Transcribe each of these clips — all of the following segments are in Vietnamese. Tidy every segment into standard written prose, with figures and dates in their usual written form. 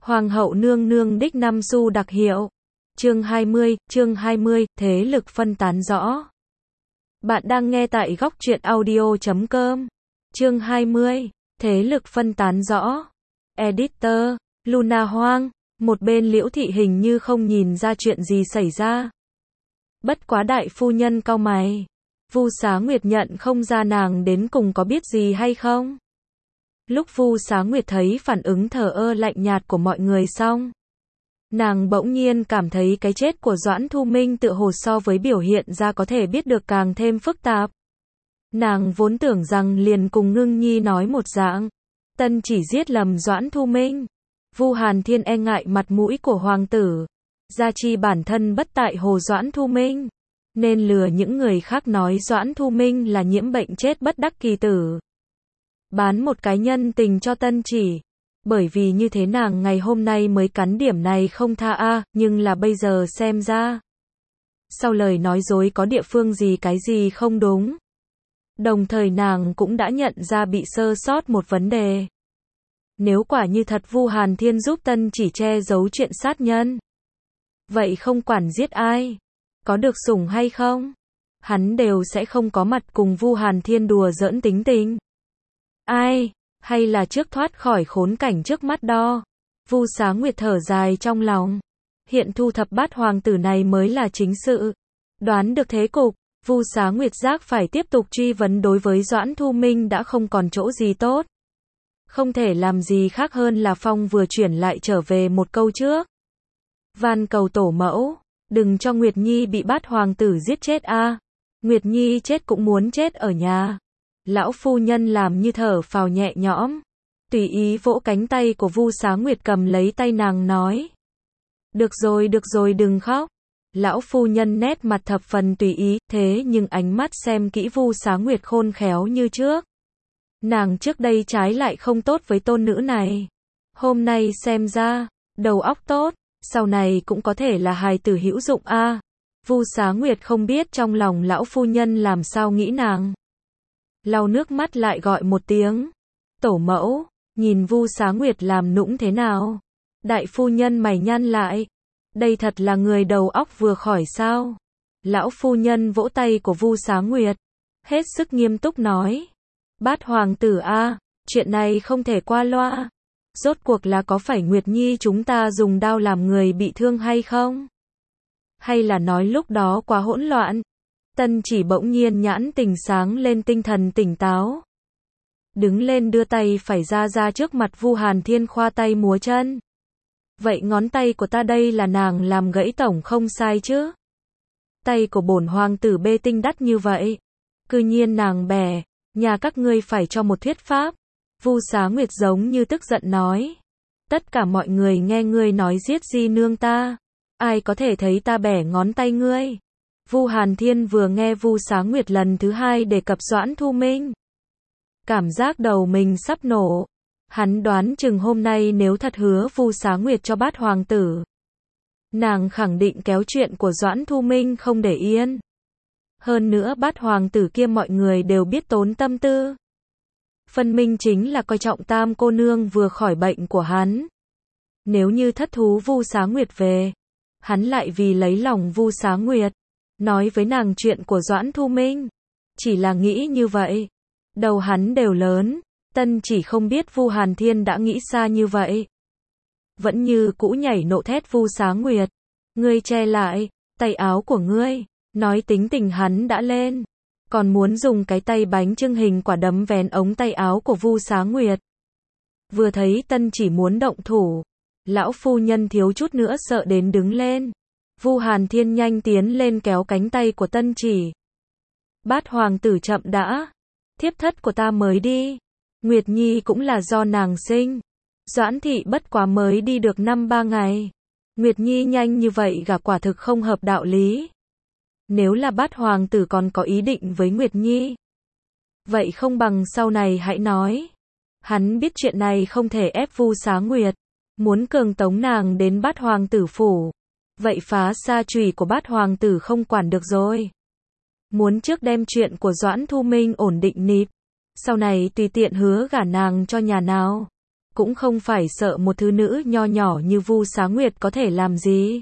Hoàng hậu nương nương đích năm xu đặc hiệu. Chương 20, thế lực phân tán rõ. Bạn đang nghe tại góc truyện audio.com. Chương 20, thế lực phân tán rõ. Editor, Luna Hoang, một bên Liễu Thị hình như không nhìn ra chuyện gì xảy ra. Bất quá đại phu nhân cau mày. Vu Xá Nguyệt nhận không ra nàng đến cùng có biết gì hay không. Lúc Vu Xá Nguyệt thấy phản ứng thờ ơ lạnh nhạt của mọi người xong, nàng bỗng nhiên cảm thấy cái chết của Doãn Thu Minh tựa hồ so với biểu hiện ra có thể biết được càng thêm phức tạp. Nàng vốn tưởng rằng liền cùng Ngưng Nhi nói một dạng, Tân chỉ giết lầm Doãn Thu Minh. Vu Hàn Thiên e ngại mặt mũi của hoàng tử, gia chi bản thân bất tại hồ Doãn Thu Minh, nên lừa những người khác nói Doãn Thu Minh là nhiễm bệnh chết bất đắc kỳ tử. Bán một cái nhân tình cho Tân chỉ. Bởi vì như thế nàng ngày hôm nay mới cắn điểm này không tha nhưng là bây giờ xem ra, sau lời nói dối có địa phương gì cái gì không đúng. Đồng thời nàng cũng đã nhận ra bị sơ sót một vấn đề. Nếu quả như thật Vu Hàn Thiên giúp Tân chỉ che giấu chuyện sát nhân, vậy không quản giết ai, có được sủng hay không, hắn đều sẽ không có mặt cùng Vu Hàn Thiên đùa giỡn tính tình. Ai, hay là trước thoát khỏi khốn cảnh trước mắt đo. Vu Xá Nguyệt thở dài trong lòng. Hiện thu thập bát hoàng tử này mới là chính sự. Đoán được thế cục, Vu Xá Nguyệt giác phải tiếp tục truy vấn đối với Doãn Thu Minh đã không còn chỗ gì tốt. Không thể làm gì khác hơn là phong vừa chuyển lại trở về một câu trước. Van cầu tổ mẫu, đừng cho Nguyệt Nhi bị bát hoàng tử giết chết Nguyệt Nhi chết cũng muốn chết ở nhà. Lão phu nhân làm như thở phào nhẹ nhõm, tùy ý vỗ cánh tay của Vu Xá Nguyệt cầm lấy tay nàng nói. Được rồi đừng khóc. Lão phu nhân nét mặt thập phần tùy ý, thế nhưng ánh mắt xem kỹ Vu Xá Nguyệt khôn khéo như trước. Nàng trước đây trái lại không tốt với tôn nữ này. Hôm nay xem ra, đầu óc tốt, sau này cũng có thể là hài tử hữu dụng Vu Xá Nguyệt không biết trong lòng lão phu nhân làm sao nghĩ nàng. Lau nước mắt lại gọi một tiếng. Tổ mẫu, nhìn Vu Xá Nguyệt làm nũng thế nào? Đại phu nhân mày nhăn lại. Đây thật là người đầu óc vừa khỏi sao? Lão phu nhân vỗ tay của Vu Xá Nguyệt, hết sức nghiêm túc nói. Bát hoàng tử chuyện này không thể qua loa. Rốt cuộc là có phải Nguyệt Nhi chúng ta dùng đao làm người bị thương hay không? Hay là nói lúc đó quá hỗn loạn? Tân chỉ bỗng nhiên nhãn tình sáng lên tinh thần tỉnh táo. Đứng lên đưa tay phải ra trước mặt Vu Hàn Thiên khoa tay múa chân. Vậy ngón tay của ta đây là nàng làm gãy tổng không sai chứ? Tay của bổn hoàng tử bê tinh đắt như vậy. Cư nhiên nàng bẻ, nhà các ngươi phải cho một thuyết pháp. Vu Xá Nguyệt giống như tức giận nói. Tất cả mọi người nghe ngươi nói giết di nương ta. Ai có thể thấy ta bẻ ngón tay ngươi? Vu Hàn Thiên vừa nghe Vu Xá Nguyệt lần thứ hai đề cập Doãn Thu Minh, cảm giác đầu mình sắp nổ. Hắn đoán chừng hôm nay nếu thật hứa Vu Xá Nguyệt cho bát hoàng tử, nàng khẳng định kéo chuyện của Doãn Thu Minh không để yên. Hơn nữa bát hoàng tử kia mọi người đều biết tốn tâm tư. Phân minh chính là coi trọng tam cô nương vừa khỏi bệnh của hắn. Nếu như thất thú Vu Xá Nguyệt về, hắn lại vì lấy lòng Vu Xá Nguyệt, nói với nàng chuyện của Doãn Thu Minh. Chỉ là nghĩ như vậy, đầu hắn đều lớn. Tân chỉ không biết Vu Hàn Thiên đã nghĩ xa như vậy. Vẫn như cũ nhảy nộ thét Vu Xá Nguyệt. Ngươi che lại, tay áo của ngươi. Nói tính tình hắn đã lên. Còn muốn dùng cái tay bánh trưng hình quả đấm vén ống tay áo của Vu Xá Nguyệt. Vừa thấy Tân chỉ muốn động thủ, lão phu nhân thiếu chút nữa sợ đến đứng lên. Vu Hàn Thiên nhanh tiến lên kéo cánh tay của Tân chỉ. Bát hoàng tử chậm đã. Thiếp thất của ta mới đi. Nguyệt Nhi cũng là do nàng sinh. Doãn thị bất quá mới đi được 5-3 ngày. Nguyệt Nhi nhanh như vậy gả quả thực không hợp đạo lý. Nếu là bát hoàng tử còn có ý định với Nguyệt Nhi, vậy không bằng sau này hãy nói. Hắn biết chuyện này không thể ép Vu Xá Nguyệt, muốn cường tống nàng đến bát hoàng tử phủ. Vậy phá sa chùy của bát hoàng tử không quản được rồi. Muốn trước đem chuyện của Doãn Thu Minh ổn định nịp, sau này tùy tiện hứa gả nàng cho nhà nào. cũng không phải sợ một thứ nữ nho nhỏ như Vu Xá Nguyệt có thể làm gì.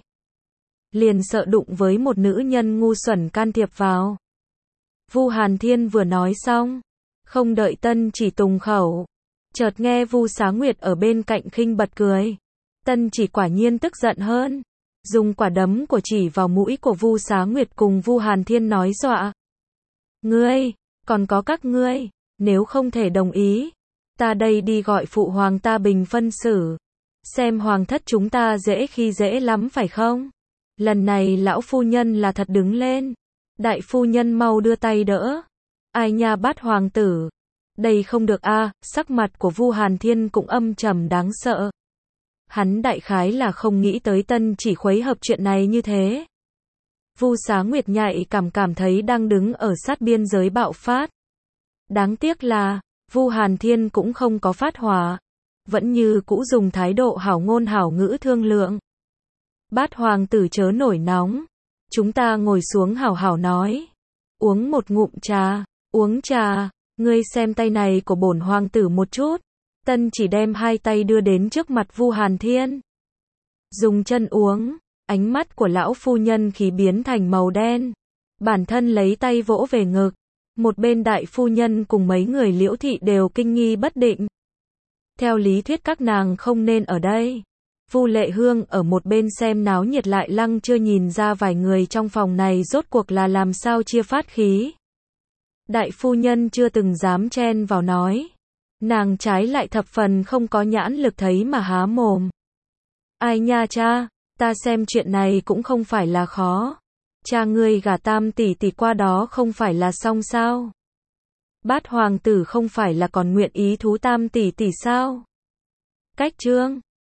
Liền sợ đụng với một nữ nhân ngu xuẩn can thiệp vào. Vu Hàn Thiên vừa nói xong, không đợi Tân Chỉ tùng khẩu, chợt nghe Vu Xá Nguyệt ở bên cạnh khinh bật cười. Tân Chỉ quả nhiên tức giận hơn, dùng quả đấm của chỉ vào mũi của Vu Xá Nguyệt cùng Vu Hàn Thiên nói dọa. Ngươi, còn có các ngươi, nếu không thể đồng ý, ta đây đi gọi phụ hoàng ta bình phân xử. Xem hoàng thất chúng ta dễ khi dễ lắm phải không? Lần này lão phu nhân là thật đứng lên. Đại phu nhân mau đưa tay đỡ. Ai nha Bát hoàng tử. Đây không được a, sắc mặt của Vu Hàn Thiên cũng âm trầm đáng sợ. Hắn đại khái là không nghĩ tới Tân Chỉ khuấy hợp chuyện này như thế. Vu Xá Nguyệt nhạy cảm thấy đang đứng ở sát biên giới bạo phát. Đáng tiếc là, Vu Hàn Thiên cũng không có phát hỏa, vẫn như cũ dùng thái độ hảo ngôn hảo ngữ thương lượng. Bát hoàng tử chớ nổi nóng, chúng ta ngồi xuống hảo hảo nói. Uống một ngụm trà, uống trà, ngươi xem tay này của bổn hoàng tử một chút. Tân Chỉ đem hai tay đưa đến trước mặt Vu Hàn Thiên. Dùng chân uống, ánh mắt của lão phu nhân khí biến thành màu đen. Bản thân lấy tay vỗ về ngực. Một bên đại phu nhân cùng mấy người Liễu thị đều kinh nghi bất định. Theo lý thuyết các nàng không nên ở đây. Vu Lệ Hương ở một bên xem náo nhiệt lại lăng chưa nhìn ra vài người trong phòng này rốt cuộc là làm sao chia phát khí. Đại phu nhân chưa từng dám chen vào nói. Nàng trái lại thập phần không có nhãn lực thấy mà há mồm. Ai nha cha, ta xem chuyện này cũng không phải là khó. Cha ngươi gả Tam tỷ tỷ qua đó không phải là xong sao? Bát hoàng tử không phải là còn nguyện ý thú Tam tỷ tỷ sao? Cách trương